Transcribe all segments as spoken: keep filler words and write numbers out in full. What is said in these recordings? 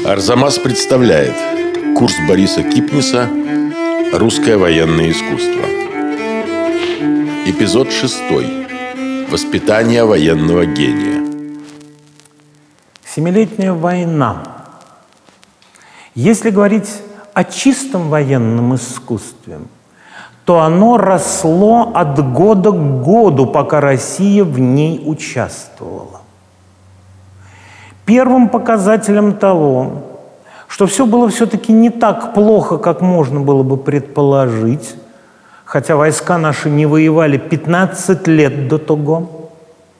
Арзамас представляет курс Бориса Кипниса «Русское военное искусство». Эпизод шестой. Воспитание военного гения. Семилетняя война. Если говорить о чистом военном искусстве, то оно росло от года к году, пока Россия в ней участвовала. Первым показателем того, что все было все-таки не так плохо, как можно было бы предположить, хотя войска наши не воевали пятнадцать лет до того,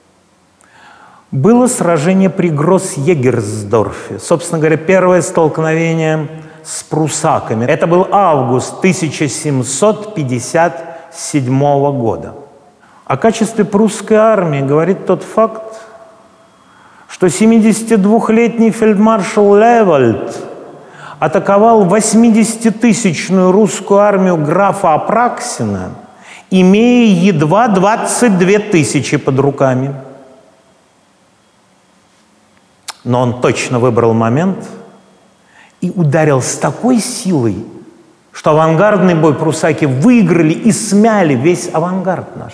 было сражение при Гросс-Егерсдорфе. Собственно говоря, первое столкновение с пруссаками. Это был август тысяча семьсот пятьдесят седьмого года. О качестве прусской армии говорит тот факт, что семидесятидвухлетний фельдмаршал Левальд атаковал восьмидесятитысячную русскую армию графа Апраксина, имея едва двадцать две тысячи под руками. Но он точно выбрал момент и ударил с такой силой, что авангардный бой прусаки выиграли и смяли весь авангард наш.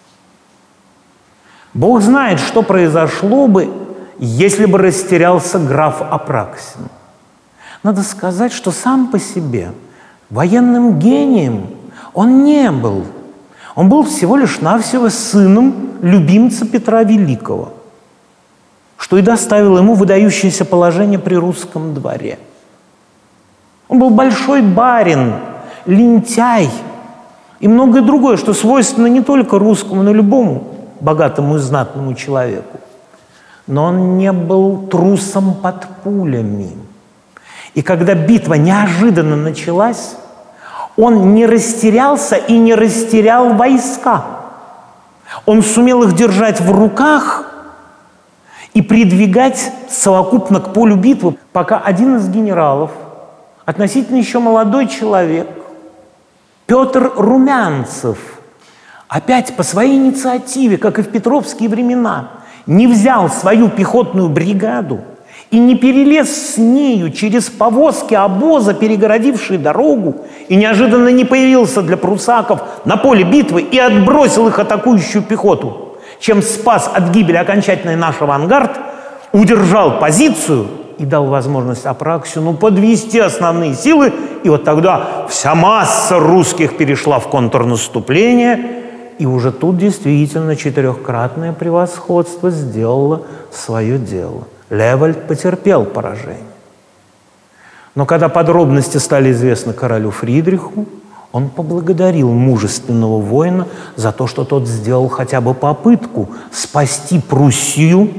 Бог знает, что произошло бы, если бы растерялся граф Апраксин. Надо сказать, что сам по себе военным гением он не был. Он был всего лишь навсего сыном любимца Петра Великого, что и доставило ему выдающееся положение при русском дворе. Он был большой барин, лентяй и многое другое, что свойственно не только русскому, но и любому богатому и знатному человеку. Но он не был трусом под пулями. И когда битва неожиданно началась, он не растерялся и не растерял войска. Он сумел их держать в руках и придвигать совокупно к полю битвы, пока один из генералов, относительно еще молодой человек, Петр Румянцев, опять по своей инициативе, как и в петровские времена, не взял свою пехотную бригаду и не перелез с нею через повозки обоза, перегородившие дорогу, и неожиданно не появился для пруссаков на поле битвы и отбросил их атакующую пехоту, чем спас от гибели окончательный наш авангард, удержал позицию и дал возможность Апраксину подвести основные силы, и вот тогда вся масса русских перешла в контрнаступление, и уже тут действительно четырехкратное превосходство сделало свое дело. Левальд потерпел поражение. Но когда подробности стали известны королю Фридриху, он поблагодарил мужественного воина за то, что тот сделал хотя бы попытку спасти Пруссию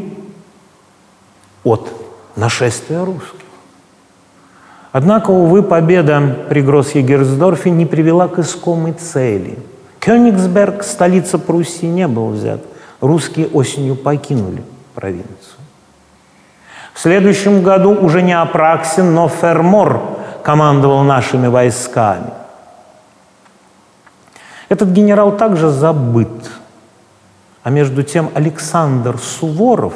от нашествия русских. Однако, увы, победа при Гросс-Егерсдорфе не привела к искомой цели. Кёнигсберг, столица Пруссии, не был взят. Русские осенью покинули провинцию. В следующем году уже не Апраксин, но Фермор командовал нашими войсками. Этот генерал также забыт. А между тем Александр Суворов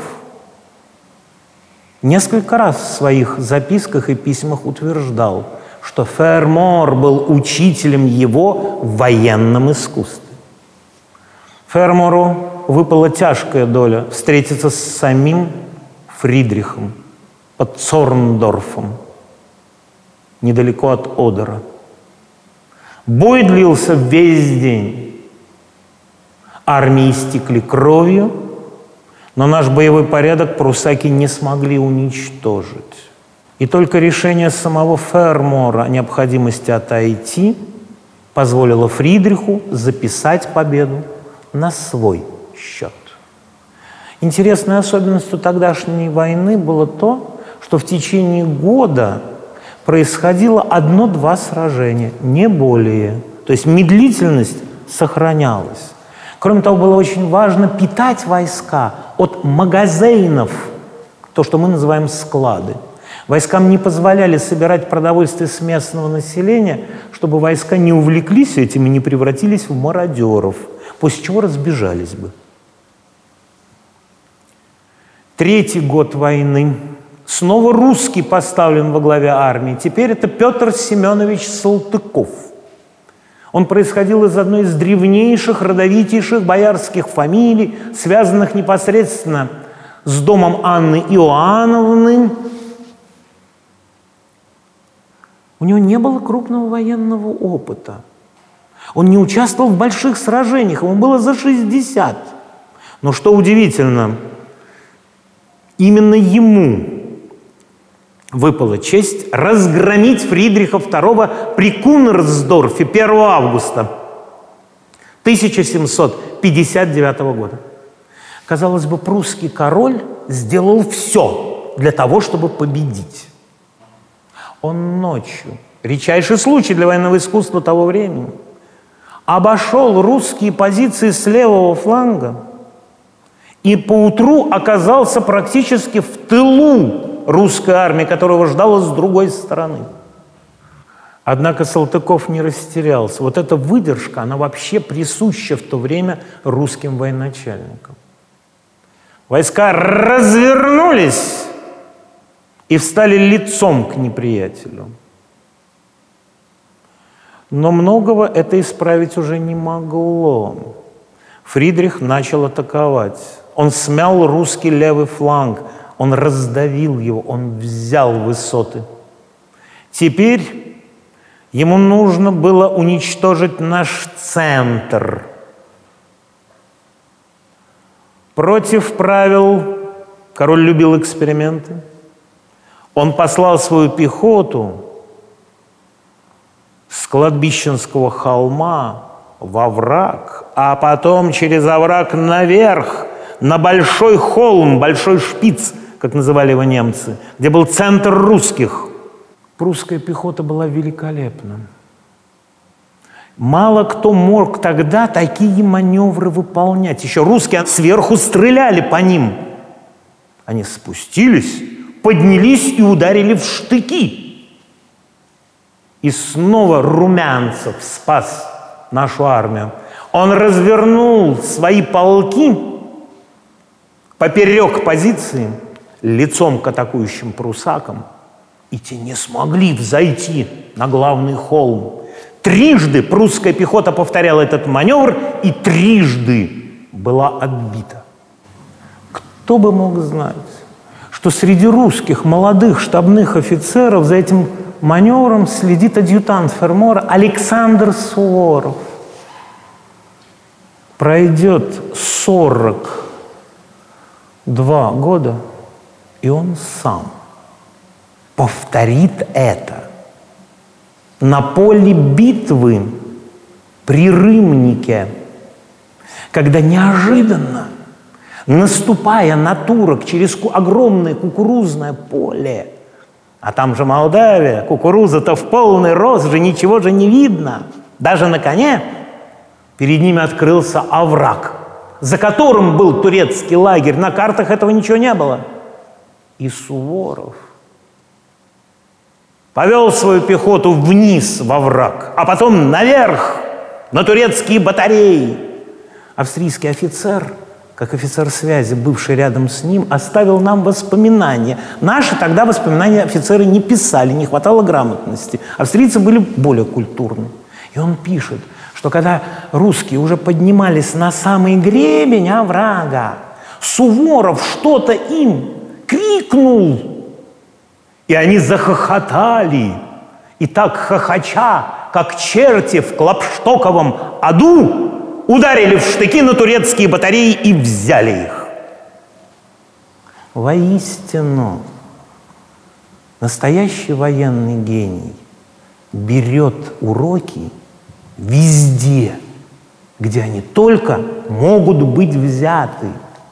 несколько раз в своих записках и письмах утверждал, что Фермор был учителем его в военном искусстве. Фермору выпала тяжкая доля встретиться с самим Фридрихом под Цорндорфом, недалеко от Одера. Бой длился весь день. Армии истекли кровью, но наш боевой порядок пруссаки не смогли уничтожить. И только решение самого Фермора о необходимости отойти позволило Фридриху записать победу на свой счет. Интересной особенностью тогдашней войны было то, что в течение года происходило одно-два сражения, не более. То есть медлительность сохранялась. Кроме того, было очень важно питать войска от магазинов, то, что мы называем склады. Войскам не позволяли собирать продовольствие с местного населения, чтобы войска не увлеклись этим и не превратились в мародеров, после чего разбежались бы. Третий год войны, снова русский поставлен во главе армии. Теперь это Петр Семенович Салтыков. Он происходил из одной из древнейших, родовитейших боярских фамилий, связанных непосредственно с домом Анны Иоанновны. У него не было крупного военного опыта. Он не участвовал в больших сражениях, ему было за шестьдесят. Но что удивительно, именно ему выпала честь разгромить Фридриха второго при Кунерсдорфе первого августа тысяча семьсот пятьдесят девятого года. Казалось бы, прусский король сделал все для того, чтобы победить. Он ночью, редчайший случай для военного искусства того времени, обошел русские позиции с левого фланга и поутру оказался практически в тылу русской армии, которого ждала с другой стороны. Однако Салтыков не растерялся. Вот эта выдержка, она вообще присуща в то время русским военачальникам. Войска развернулись и встали лицом к неприятелю. Но многого это исправить уже не могло. Фридрих начал атаковать. Он смял русский левый фланг, он раздавил его, он взял высоты. Теперь ему нужно было уничтожить наш центр. Против правил король любил эксперименты. Он послал свою пехоту с кладбищенского холма в овраг, а потом через овраг наверх, на большой холм, большой шпиц, как называли его немцы, где был центр русских. Прусская пехота была великолепна. Мало кто мог тогда такие маневры выполнять. Еще русские сверху стреляли по ним. Они спустились, поднялись и ударили в штыки. И снова Румянцев спас нашу армию. Он развернул свои полки поперек позиции, лицом к атакующим прусакам, и те не смогли взойти на главный холм. Трижды прусская пехота повторяла этот маневр, и трижды была отбита. Кто бы мог знать, что среди русских молодых штабных офицеров за этим маневром следит адъютант Фермора Александр Суворов. Пройдет сорок два года, и он сам повторит это на поле битвы при Рымнике, когда неожиданно, наступая на турок через огромное кукурузное поле, а там же Молдавия, кукуруза-то в полный рост же, ничего же не видно, даже на коне, перед ними открылся овраг, за которым был турецкий лагерь, на картах этого ничего не было. И Суворов повел свою пехоту вниз во враг, а потом наверх, на турецкие батареи. Австрийский офицер, как офицер связи, бывший рядом с ним, оставил нам воспоминания. Наши тогда воспоминания офицеры не писали, не хватало грамотности. Австрийцы были более культурны. И он пишет, что когда русские уже поднимались на самый гребень оврага, Суворов что-то им крикнул, и они захохотали, и так хохоча, как черти в Клопштоковом аду, ударили в штыки на турецкие батареи и взяли их. Воистину, настоящий военный гений берет уроки везде, где они только могут быть взяты.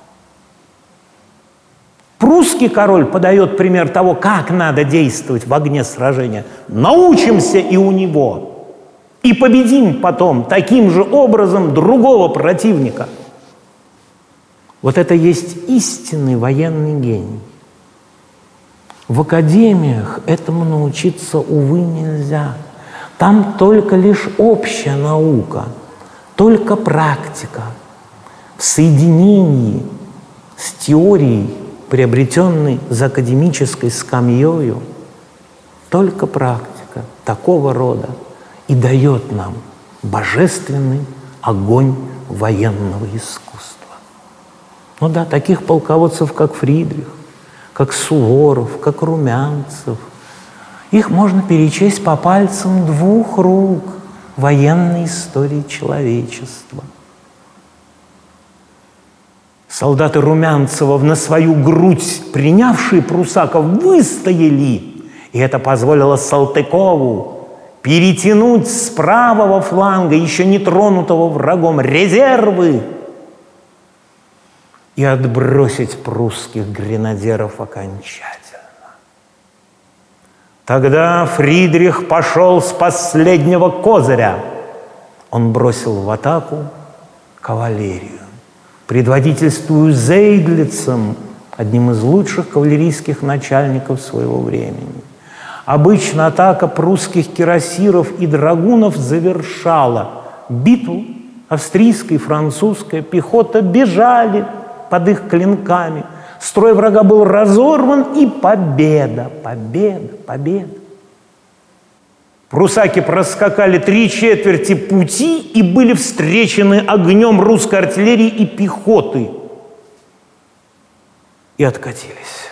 Прусский король подает пример того, как надо действовать в огне сражения. Научимся и у него, и победим потом таким же образом другого противника. Вот это есть истинный военный гений. В академиях этому научиться, увы, нельзя. Там только лишь общая наука, только практика в соединении с теорией приобретенный за академической скамьёю, только практика такого рода и дает нам божественный огонь военного искусства. Ну да, таких полководцев, как Фридрих, как Суворов, как Румянцев, их можно перечесть по пальцам двух рук в военной истории человечества. Солдаты Румянцева, на свою грудь принявшие прусаков, выстояли, и это позволило Салтыкову перетянуть с правого фланга, еще не тронутого врагом, резервы и отбросить прусских гренадеров окончательно. Тогда Фридрих пошел с последнего козыря. Он бросил в атаку кавалерию, предводительствуя Зейдлицем, одним из лучших кавалерийских начальников своего времени. Обычно атака прусских кирасиров и драгунов завершала битву. Австрийская и французская пехота бежали под их клинками. Строй врага был разорван, и победа, победа, победа. Прусаки проскакали три четверти пути и были встречены огнем русской артиллерии и пехоты. И откатились.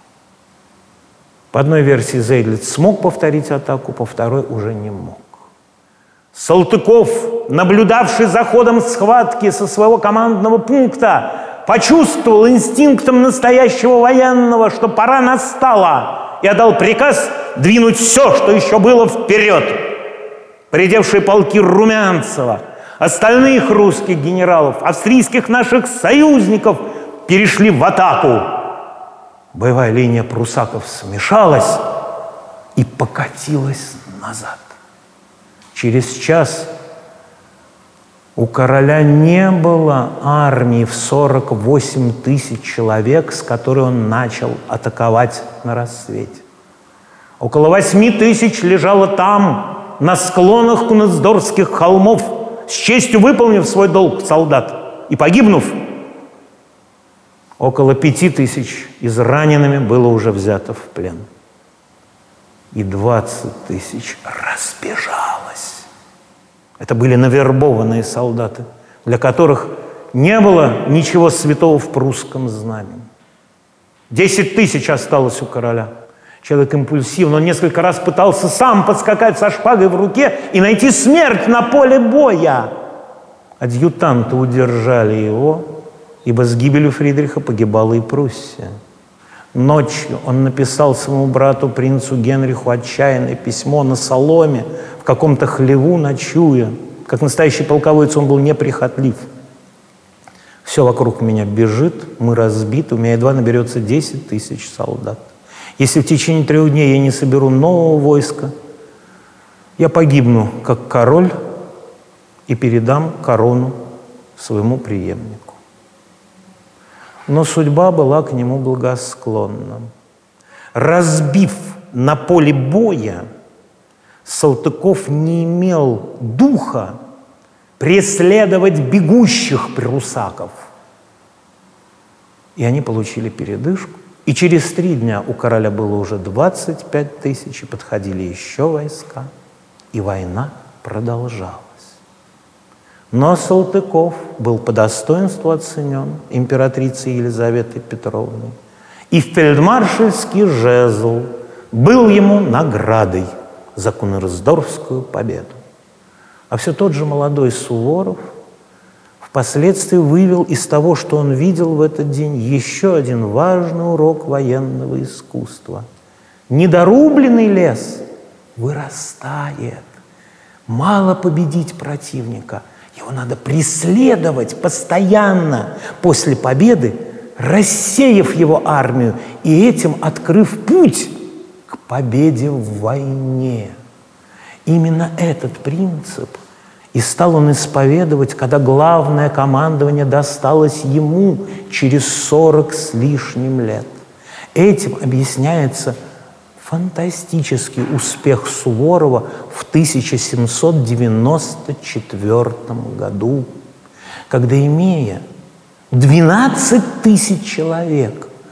По одной версии Зейдлиц смог повторить атаку, по второй уже не мог. Салтыков, наблюдавший за ходом схватки со своего командного пункта, почувствовал инстинктом настоящего военного, что пора настала, и отдал приказ двинуть все, что еще было, вперед. Поредевшие полки Румянцева, остальных русских генералов, австрийских наших союзников перешли в атаку. Боевая линия прусаков смешалась и покатилась назад. Через час у короля не было армии в сорок восемь тысяч человек, с которой он начал атаковать на рассвете. Около восьми тысяч лежало там, на склонах Кунцдорфских холмов, с честью выполнив свой долг солдат и погибнув. Около пяти тысяч израненными было уже взято в плен. И двадцать тысяч разбежалось. Это были навербованные солдаты, для которых не было ничего святого в прусском знамени. Десять тысяч осталось у короля. Человек импульсивный, он несколько раз пытался сам подскакать со шпагой в руке и найти смерть на поле боя. Адъютанты удержали его, ибо с гибелью Фридриха погибала и Пруссия. Ночью он написал своему брату, принцу Генриху, отчаянное письмо на соломе, в каком-то хлеву ночуя. Как настоящий полководец он был неприхотлив. Все вокруг меня бежит, мы разбиты, у меня едва наберется десять тысяч солдат. Если в течение трех дней я не соберу нового войска, я погибну как король и передам корону своему преемнику. Но судьба была к нему благосклонна. Разбив на поле боя, Салтыков не имел духа преследовать бегущих прусаков. И они получили передышку. И через три дня у короля было уже двадцать пять тысяч, и подходили еще войска, и война продолжалась. Но Салтыков был по достоинству оценен императрицей Елизаветой Петровной, и фельдмаршальский жезл был ему наградой за Кунцдорфскую победу. А все тот же молодой Суворов впоследствии вывел из того, что он видел в этот день, еще один важный урок военного искусства. Недорубленный лес вырастает. Мало победить противника, его надо преследовать постоянно после победы, рассеяв его армию и этим открыв путь к победе в войне. Именно этот принцип и стал он исповедовать, когда главное командование досталось ему через сорок с лишним лет. Этим объясняется фантастический успех Суворова в тысяча семьсот девяносто четвёртом году, когда, имея двенадцать тысяч человек,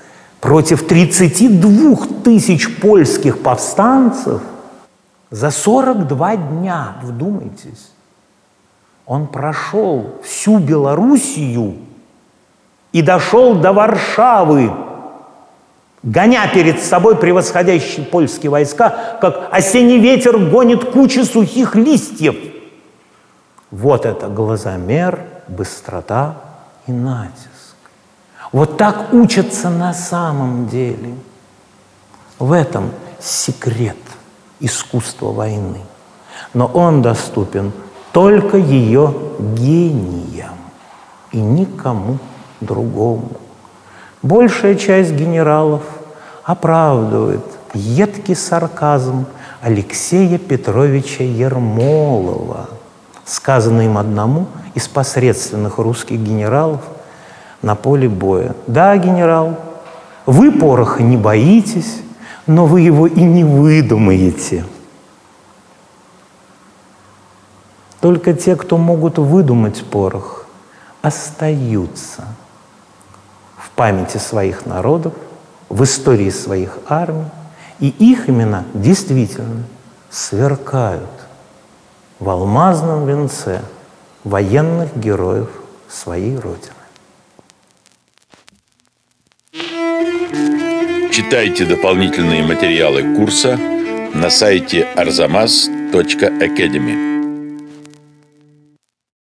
против тридцати двух тысяч польских повстанцев за сорок два дня, вдумайтесь, он прошел всю Белоруссию и дошел до Варшавы, гоня перед собой превосходящие польские войска, как осенний ветер гонит кучи сухих листьев. Вот это глазомер, быстрота и натиск. Вот так учатся на самом деле. В этом секрет искусства войны. Но он доступен только ее гениям и никому другому. Большая часть генералов оправдывает едкий сарказм Алексея Петровича Ермолова, сказанный им одному из посредственных русских генералов на поле боя. Да, генерал, вы пороха не боитесь, но вы его и не выдумаете. Только те, кто могут выдумать порох, остаются в памяти своих народов, в истории своих армий, и их имена действительно сверкают в алмазном венце военных героев своей Родины. Читайте дополнительные материалы курса на сайте арзамас точка академи.